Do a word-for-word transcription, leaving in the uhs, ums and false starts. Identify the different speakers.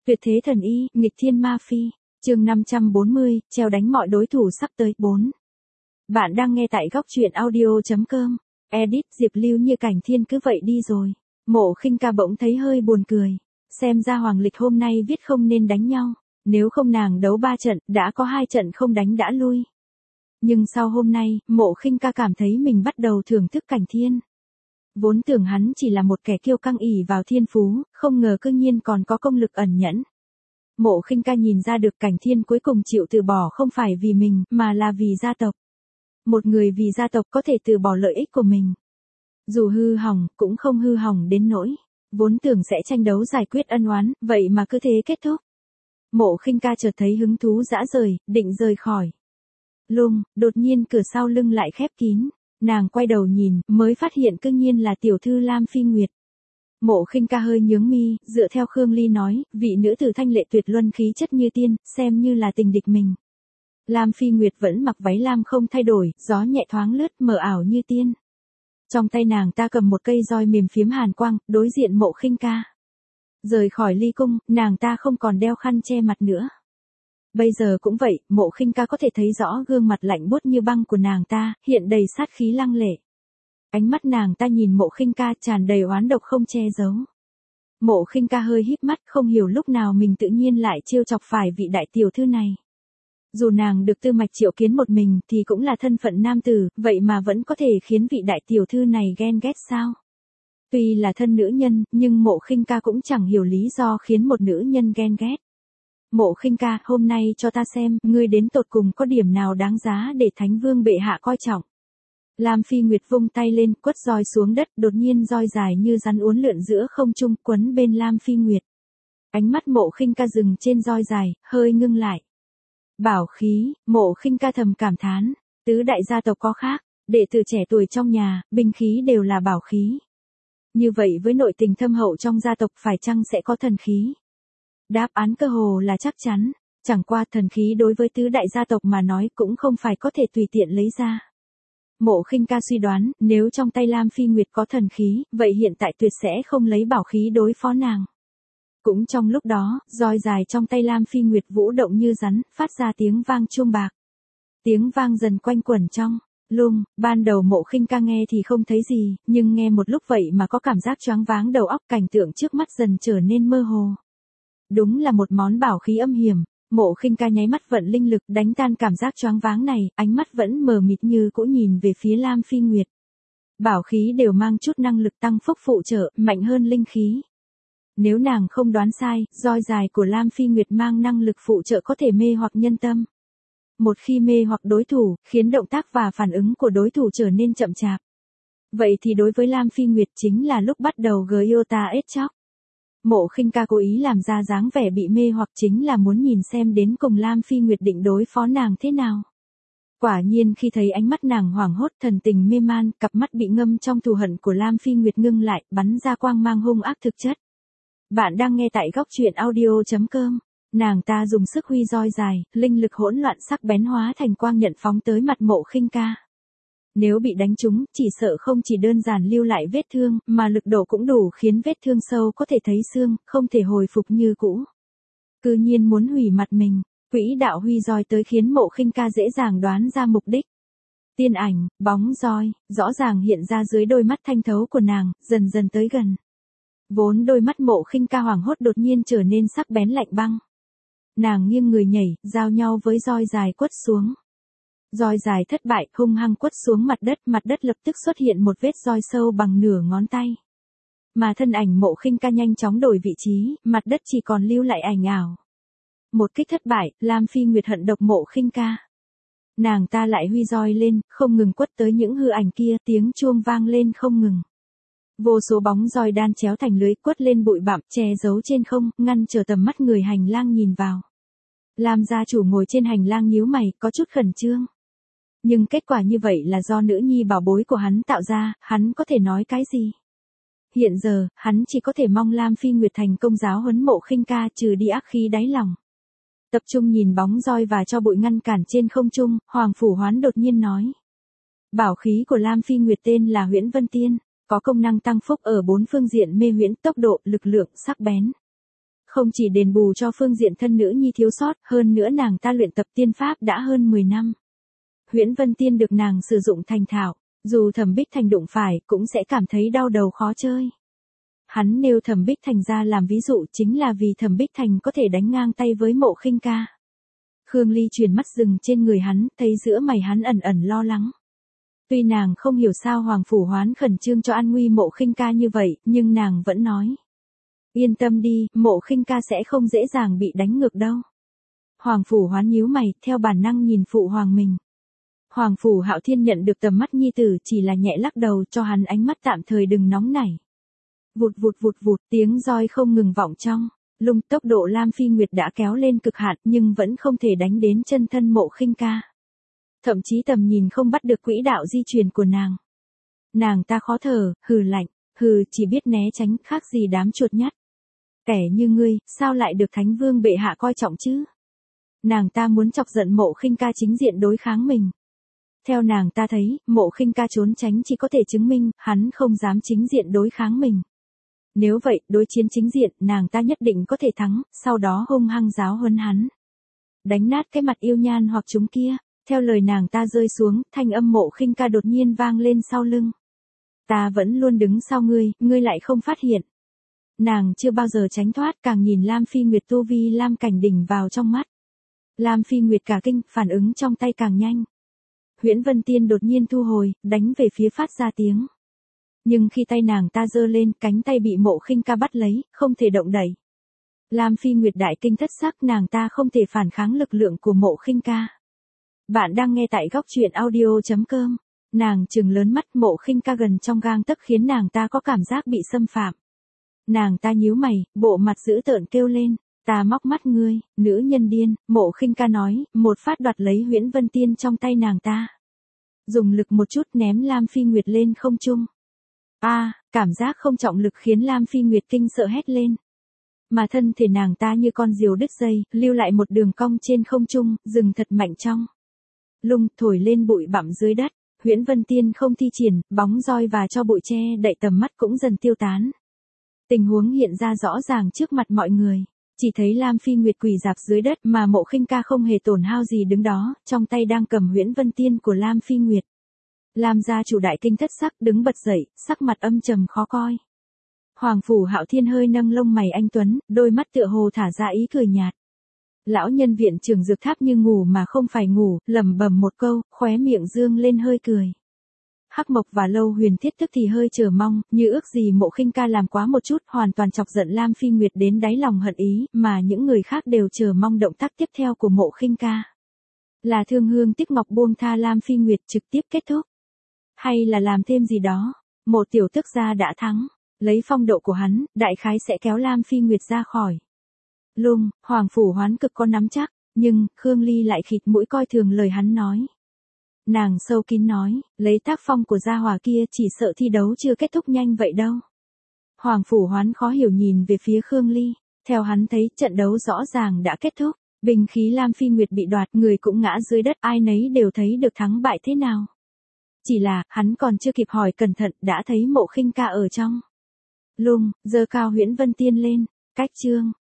Speaker 1: Tuyệt thế thần y, nghịch thiên ma phi. Chương năm trăm bốn mươi, treo đánh mọi đối thủ sắp tới. bốn. Bạn đang nghe tại góc truyện audio chấm com. Edit Diệp Lưu như cảnh thiên cứ vậy đi rồi. Mộ Khinh Ca bỗng thấy hơi buồn cười. Xem ra Hoàng Lịch hôm nay viết không nên đánh nhau. Nếu không nàng đấu ba trận, đã có hai trận không đánh đã lui. Nhưng sau hôm nay, Mộ Khinh Ca cảm thấy mình bắt đầu thưởng thức cảnh thiên. Vốn tưởng hắn chỉ là một kẻ kiêu căng ỷ vào thiên phú, không ngờ cư nhiên còn có công lực ẩn nhẫn. Mộ Khinh Ca nhìn ra được cảnh thiên cuối cùng chịu từ bỏ không phải vì mình, mà là vì gia tộc. Một người vì gia tộc có thể từ bỏ lợi ích của mình. Dù hư hỏng, cũng không hư hỏng đến nỗi. Vốn tưởng sẽ tranh đấu giải quyết ân oán, vậy mà cứ thế kết thúc. Mộ Khinh Ca chợt thấy hứng thú dã rời, định rời khỏi. Lung, đột nhiên cửa sau lưng lại khép kín. Nàng quay đầu nhìn, mới phát hiện cư nhiên là tiểu thư Lam Phi Nguyệt. Mộ Khinh Ca hơi nhướng mi, dựa theo Khương Ly nói, vị nữ tử thanh lệ tuyệt luân khí chất như tiên, xem như là tình địch mình. Lam Phi Nguyệt vẫn mặc váy lam không thay đổi, gió nhẹ thoáng lướt mờ ảo như tiên. Trong tay nàng ta cầm một cây roi mềm phiếm hàn quang, đối diện Mộ Khinh Ca. Rời khỏi ly cung, nàng ta không còn đeo khăn che mặt nữa. Bây giờ cũng vậy, Mộ Khinh Ca có thể thấy rõ gương mặt lạnh buốt như băng của nàng ta, hiện đầy sát khí lăng lệ. Ánh mắt nàng ta nhìn Mộ Khinh Ca tràn đầy oán độc không che giấu. Mộ Khinh Ca hơi híp mắt, không hiểu lúc nào mình tự nhiên lại trêu chọc phải vị đại tiểu thư này. Dù nàng được Tư Mạch triệu kiến một mình thì cũng là thân phận nam tử, vậy mà vẫn có thể khiến vị đại tiểu thư này ghen ghét sao? Tuy là thân nữ nhân, nhưng Mộ Khinh Ca cũng chẳng hiểu lý do khiến một nữ nhân ghen ghét. Mộ Khinh Ca, hôm nay cho ta xem, ngươi đến tột cùng có điểm nào đáng giá để Thánh Vương bệ hạ coi trọng. Lam Phi Nguyệt vung tay lên, quất roi xuống đất, đột nhiên roi dài như rắn uốn lượn giữa không trung, quấn bên Lam Phi Nguyệt. Ánh mắt Mộ Khinh Ca dừng trên roi dài, hơi ngưng lại. Bảo khí, Mộ Khinh Ca thầm cảm thán, tứ đại gia tộc có khác, đệ tử trẻ tuổi trong nhà, binh khí đều là bảo khí. Như vậy với nội tình thâm hậu trong gia tộc phải chăng sẽ có thần khí? Đáp án cơ hồ là chắc chắn, chẳng qua thần khí đối với tứ đại gia tộc mà nói cũng không phải có thể tùy tiện lấy ra. Mộ Khinh Ca suy đoán, nếu trong tay Lam Phi Nguyệt có thần khí, vậy hiện tại tuyệt sẽ không lấy bảo khí đối phó nàng. Cũng trong lúc đó, roi dài trong tay Lam Phi Nguyệt vũ động như rắn, phát ra tiếng vang chuông bạc. Tiếng vang dần quanh quẩn trong lung, ban đầu Mộ Khinh Ca nghe thì không thấy gì, nhưng nghe một lúc vậy mà có cảm giác choáng váng đầu óc, cảnh tượng trước mắt dần trở nên mơ hồ. Đúng là một món bảo khí âm hiểm. Mộ Khinh Ca nháy mắt vận linh lực đánh tan cảm giác choáng váng này, ánh mắt vẫn mờ mịt như cũ nhìn về phía Lam Phi Nguyệt. Bảo khí đều mang chút năng lực tăng phúc phụ trợ, mạnh hơn linh khí. Nếu nàng không đoán sai, roi dài của Lam Phi Nguyệt mang năng lực phụ trợ có thể mê hoặc nhân tâm. Một khi mê hoặc đối thủ, khiến động tác và phản ứng của đối thủ trở nên chậm chạp. Vậy thì đối với Lam Phi Nguyệt chính là lúc bắt đầu Gyota ết chóc. Mộ Khinh Ca cố ý làm ra dáng vẻ bị mê hoặc chính là muốn nhìn xem đến cùng Lam Phi Nguyệt định đối phó nàng thế nào. Quả nhiên khi thấy ánh mắt nàng hoảng hốt thần tình mê man, cặp mắt bị ngâm trong thù hận của Lam Phi Nguyệt ngưng lại, bắn ra quang mang hung ác thực chất. Bạn đang nghe tại góc truyện audio chấm com. Nàng ta dùng sức huy roi dài, linh lực hỗn loạn sắc bén hóa thành quang nhận phóng tới mặt Mộ Khinh Ca. Nếu bị đánh trúng, chỉ sợ không chỉ đơn giản lưu lại vết thương, mà lực độ cũng đủ khiến vết thương sâu có thể thấy xương, không thể hồi phục như cũ. Cư nhiên muốn hủy mặt mình, quỹ đạo huy roi tới khiến Mộ Khinh Ca dễ dàng đoán ra mục đích. Tiên ảnh, bóng roi, rõ ràng hiện ra dưới đôi mắt thanh thấu của nàng, dần dần tới gần. Vốn đôi mắt Mộ Khinh Ca hoảng hốt đột nhiên trở nên sắc bén lạnh băng. Nàng nghiêng người nhảy, giao nhau với roi dài quất xuống. Roi dài thất bại, hung hăng quất xuống mặt đất, mặt đất lập tức xuất hiện một vết roi sâu bằng nửa ngón tay. Mà thân ảnh Mộ Khinh Ca nhanh chóng đổi vị trí, mặt đất chỉ còn lưu lại ảnh ảo. Một kích thất bại, Lam Phi Nguyệt hận độc Mộ Khinh Ca. Nàng ta lại huy roi lên, không ngừng quất tới những hư ảnh kia, tiếng chuông vang lên không ngừng. Vô số bóng roi đan chéo thành lưới quất lên bụi bặm, che giấu trên không, ngăn trở tầm mắt người hành lang nhìn vào. Lam gia chủ ngồi trên hành lang nhíu mày, có chút khẩn trương. Nhưng kết quả như vậy là do nữ nhi bảo bối của hắn tạo ra, hắn có thể nói cái gì? Hiện giờ, hắn chỉ có thể mong Lam Phi Nguyệt thành công giáo huấn Mộ Khinh Ca trừ đi ác khí đáy lòng. Tập trung nhìn bóng roi và cho bụi ngăn cản trên không trung, Hoàng Phủ Hoán đột nhiên nói. Bảo khí của Lam Phi Nguyệt tên là Huyễn Vân Tiên, có công năng tăng phúc ở bốn phương diện mê huyễn, tốc độ, lực lượng, sắc bén. Không chỉ đền bù cho phương diện thân nữ nhi thiếu sót, hơn nữa nàng ta luyện tập tiên pháp đã hơn mười năm. Huyễn Vân Tiên được nàng sử dụng thành thạo, dù Thẩm Bích Thành đụng phải cũng sẽ cảm thấy đau đầu khó chơi. Hắn nêu Thẩm Bích Thành ra làm ví dụ chính là vì Thẩm Bích Thành có thể đánh ngang tay với Mộ Khinh Ca. Khương Ly chuyển mắt dừng trên người hắn, thấy giữa mày hắn ẩn ẩn lo lắng. Tuy nàng không hiểu sao Hoàng Phủ Hoán khẩn trương cho an nguy Mộ Khinh Ca như vậy, nhưng nàng vẫn nói. Yên tâm đi, Mộ Khinh Ca sẽ không dễ dàng bị đánh ngược đâu. Hoàng Phủ Hoán nhíu mày, theo bản năng nhìn phụ hoàng mình. Hoàng Phủ Hạo Thiên nhận được tầm mắt nhi tử chỉ là nhẹ lắc đầu cho hắn ánh mắt tạm thời đừng nóng nảy. Vụt vụt vụt vụt tiếng roi không ngừng vọng trong. Lung tốc độ Lam Phi Nguyệt đã kéo lên cực hạn nhưng vẫn không thể đánh đến chân thân Mộ Khinh Ca. Thậm chí tầm nhìn không bắt được quỹ đạo di chuyển của nàng. Nàng ta khó thở, hừ lạnh, hừ chỉ biết né tránh khác gì đám chuột nhắt. Kẻ như ngươi, sao lại được Thánh Vương bệ hạ coi trọng chứ? Nàng ta muốn chọc giận Mộ Khinh Ca chính diện đối kháng mình. Theo nàng ta thấy, Mộ Khinh Ca trốn tránh chỉ có thể chứng minh, hắn không dám chính diện đối kháng mình. Nếu vậy, đối chiến chính diện, nàng ta nhất định có thể thắng, sau đó hung hăng giáo huấn hắn. Đánh nát cái mặt yêu nhan hoặc chúng kia, theo lời nàng ta rơi xuống, thanh âm Mộ Khinh Ca đột nhiên vang lên sau lưng. Ta vẫn luôn đứng sau ngươi, ngươi lại không phát hiện. Nàng chưa bao giờ tránh thoát, càng nhìn Lam Phi Nguyệt tu vi Lam Cảnh Đỉnh vào trong mắt. Lam Phi Nguyệt cả kinh, phản ứng trong tay càng nhanh. Huyễn Vân Tiên đột nhiên thu hồi, đánh về phía phát ra tiếng. Nhưng khi tay nàng ta giơ lên, cánh tay bị Mộ Khinh Ca bắt lấy, không thể động đậy. Lam Phi Nguyệt đại kinh thất sắc, nàng ta không thể phản kháng lực lượng của Mộ Khinh Ca. Bạn đang nghe tại góc truyện audio chấm com. Nàng trừng lớn mắt, Mộ Khinh Ca gần trong gang tấc khiến nàng ta có cảm giác bị xâm phạm. Nàng ta nhíu mày, bộ mặt dữ tợn kêu lên, ta móc mắt ngươi, nữ nhân điên. Mộ Khinh Ca nói, một phát đoạt lấy Huyễn Vân Tiên trong tay nàng ta. Dùng lực một chút ném Lam Phi Nguyệt lên không trung. A, à, cảm giác không trọng lực khiến Lam Phi Nguyệt kinh sợ hét lên. Mà thân thể nàng ta như con diều đứt dây, lưu lại một đường cong trên không trung, dừng thật mạnh trong. Lung thổi lên bụi bặm dưới đất, Huyễn Vân Tiên không thi triển, bóng roi và cho bụi che đậy tầm mắt cũng dần tiêu tán. Tình huống hiện ra rõ ràng trước mặt mọi người, chỉ thấy Lam Phi Nguyệt quỳ rạp dưới đất mà Mộ Khinh Ca không hề tổn hao gì đứng đó, trong tay đang cầm Huyễn Vân Tiên của Lam Phi Nguyệt. Lam gia chủ đại kinh thất sắc đứng bật dậy, sắc mặt âm trầm khó coi. Hoàng Phủ Hạo Thiên hơi nâng lông mày anh tuấn, đôi mắt tựa hồ thả ra ý cười nhạt. Lão nhân viện trưởng Dược Tháp như ngủ mà không phải ngủ, lẩm bẩm một câu, khóe miệng dương lên hơi cười. Hắc Mộc và Lâu Huyền Thiết tức thì hơi chờ mong, như ước gì Mộ Khinh Ca làm quá một chút, hoàn toàn chọc giận Lam Phi Nguyệt đến đáy lòng hận ý, mà những người khác đều chờ mong động tác tiếp theo của Mộ Khinh Ca. Là thương hương tiếc ngọc buông tha Lam Phi Nguyệt trực tiếp kết thúc, hay là làm thêm gì đó. Một tiểu tước gia đã thắng, lấy phong độ của hắn, đại khái sẽ kéo Lam Phi Nguyệt ra khỏi. Lung, Hoàng Phủ Hoán cực có nắm chắc, nhưng Khương Ly lại khịt mũi coi thường lời hắn nói. Nàng sâu kín nói, lấy tác phong của gia hỏa kia chỉ sợ thi đấu chưa kết thúc nhanh vậy đâu. Hoàng Phủ Hoán khó hiểu nhìn về phía Khương Ly, theo hắn thấy trận đấu rõ ràng đã kết thúc, binh khí Lam Phi Nguyệt bị đoạt, người cũng ngã dưới đất, ai nấy đều thấy được thắng bại thế nào. Chỉ là, hắn còn chưa kịp hỏi cẩn thận, đã thấy Mộ Khinh Ca ở trong. Lung, giơ cao Huyễn Vân Tiên lên, cách chương.